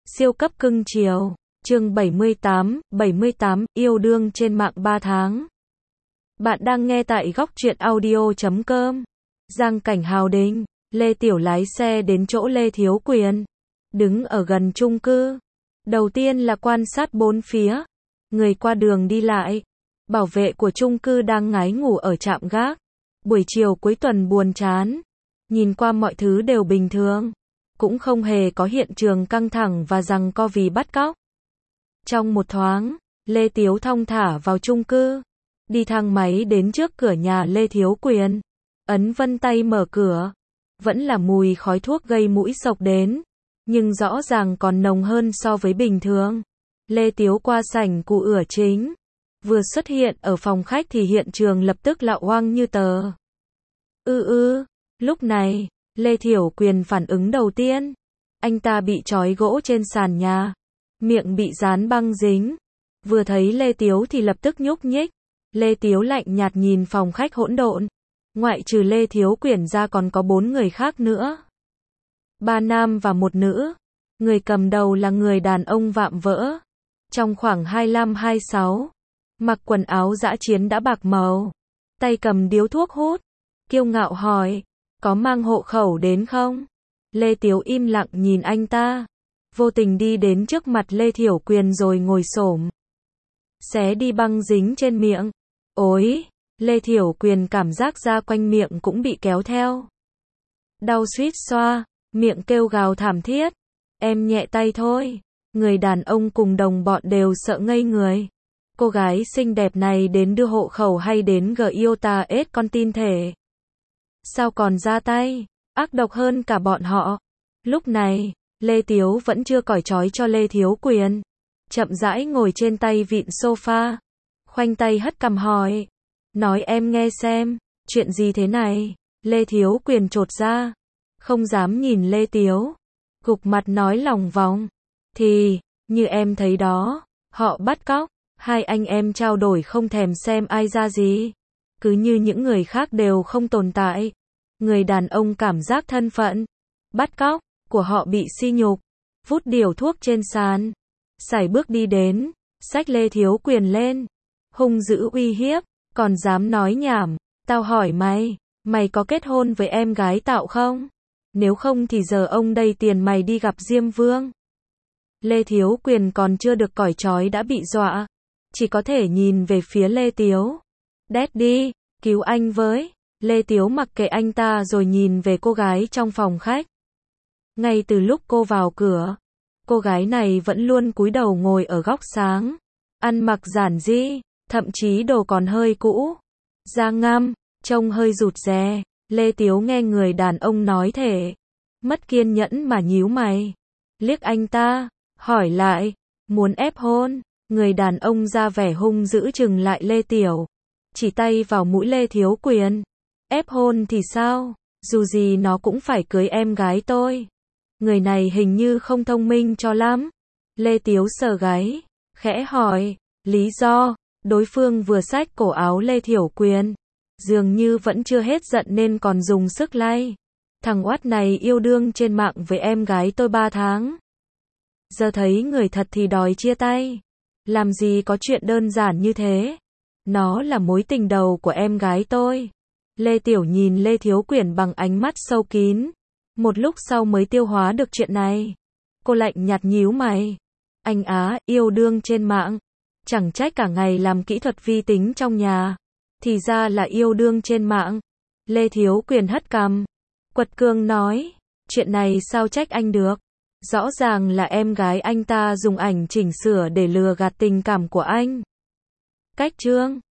Siêu cấp cưng chiều. Chương 78, yêu đương trên mạng 3 tháng. Bạn đang nghe tại góc truyện audio.com. Giang cảnh Hào Đình, Lê Tiểu lái xe đến chỗ Lê Thiếu Quyền, đứng ở gần chung cư. Đầu tiên là quan sát bốn phía, người qua đường đi lại. Bảo vệ của chung cư đang ngái ngủ ở trạm gác. Buổi chiều cuối tuần buồn chán. Nhìn qua mọi thứ đều bình thường. Cũng không hề có hiện trường căng thẳng và giằng co vì bắt cóc. Trong một thoáng, Lê Tiếu thong thả vào chung cư. Đi thang máy đến trước cửa nhà Lê Thiếu Quyền. Ấn vân tay mở cửa. Vẫn là mùi khói thuốc gây mũi xộc đến. Nhưng rõ ràng còn nồng hơn so với bình thường. Lê Tiếu qua sảnh cụ ửa chính. Vừa xuất hiện ở phòng khách thì hiện trường lập tức lạo hoang như tờ. Lúc này, Lê Thiểu Quyền phản ứng đầu tiên. Anh ta bị trói gỗ trên sàn nhà. Miệng bị dán băng dính. Vừa thấy Lê Tiếu thì lập tức nhúc nhích. Lê Tiếu lạnh nhạt nhìn phòng khách hỗn độn. Ngoại trừ Lê Thiếu Quyền ra còn có 4 người khác nữa. 3 nam và 1 nữ. Người cầm đầu là người đàn ông vạm vỡ. Trong khoảng 25-26. Mặc quần áo dã chiến đã bạc màu. Tay cầm điếu thuốc hút. Kiêu ngạo hỏi. Có mang hộ khẩu đến không? Lê Tiếu im lặng nhìn anh ta. Vô tình đi đến trước mặt Lê Thiểu Quyền rồi ngồi xổm. Xé đi băng dính trên miệng. Ối! Lê Thiểu Quyền cảm giác da quanh miệng cũng bị kéo theo. Đau suýt xoa. Miệng kêu gào thảm thiết. Em nhẹ tay thôi. Người đàn ông cùng đồng bọn đều sợ ngây người. Cô gái xinh đẹp này đến đưa hộ khẩu hay đến Giota S con tin thể? Sao còn ra tay? Ác độc hơn cả bọn họ. Lúc này, Lê Tiếu vẫn chưa cởi trói cho Lê Thiếu Quyền. Chậm rãi ngồi trên tay vịn sofa. Khoanh tay hất cằm hỏi. Nói em nghe xem, chuyện gì thế này? Lê Thiếu Quyền chột ra. Không dám nhìn Lê Tiếu. Gục mặt nói lòng vòng. Thì, như em thấy đó, họ bắt cóc. Hai anh em trao đổi không thèm xem ai ra gì. Cứ như những người khác đều không tồn tại. Người đàn ông cảm giác thân phận. Bắt cóc của họ bị sỉ nhục. Vút điếu thuốc trên sàn. Sải bước đi đến. Xách Lê Thiếu Quyền lên. Hung dữ uy hiếp. Còn dám nói nhảm. Tao hỏi mày. Mày có kết hôn với em gái tao không? Nếu không thì giờ ông đây tiền mày đi gặp Diêm Vương. Lê Thiếu Quyền còn chưa được cởi trói đã bị dọa. Chỉ có thể nhìn về phía Lê Tiếu. Đét đi, cứu anh với. Lê Tiếu mặc kệ anh ta rồi nhìn về cô gái trong phòng khách. Ngay từ lúc cô vào cửa, cô gái này vẫn luôn cúi đầu ngồi ở góc sáng. Ăn mặc giản dị, thậm chí đồ còn hơi cũ. Da ngăm, trông hơi rụt rè. Lê Tiếu nghe người đàn ông nói thể. Mất kiên nhẫn mà nhíu mày. Liếc anh ta, hỏi lại. Muốn ép hôn? Người đàn ông ra vẻ hung dữ chừng lại Lê Tiểu. Chỉ tay vào mũi Lê Thiếu Quyền. Ép hôn thì sao? Dù gì nó cũng phải cưới em gái tôi. Người này hình như không thông minh cho lắm. Lê Tiếu sờ gáy. Khẽ hỏi. Lý do? Đối phương vừa xách cổ áo Lê Thiểu Quyền. Dường như vẫn chưa hết giận nên còn dùng sức lay. Thằng oát này yêu đương trên mạng với em gái tôi 3 tháng. Giờ thấy người thật thì đòi chia tay. Làm gì có chuyện đơn giản như thế. Nó là mối tình đầu của em gái tôi. Lê Tiểu nhìn Lê Thiếu Quyền bằng ánh mắt sâu kín. Một lúc sau mới tiêu hóa được chuyện này. Cô lạnh nhạt nhíu mày. Anh á, yêu đương trên mạng. Chẳng trách cả ngày làm kỹ thuật vi tính trong nhà. Thì ra là yêu đương trên mạng. Lê Thiếu Quyền hất cằm. Quật cường nói. Chuyện này sao trách anh được. Rõ ràng là em gái anh ta dùng ảnh chỉnh sửa để lừa gạt tình cảm của anh. Cách chương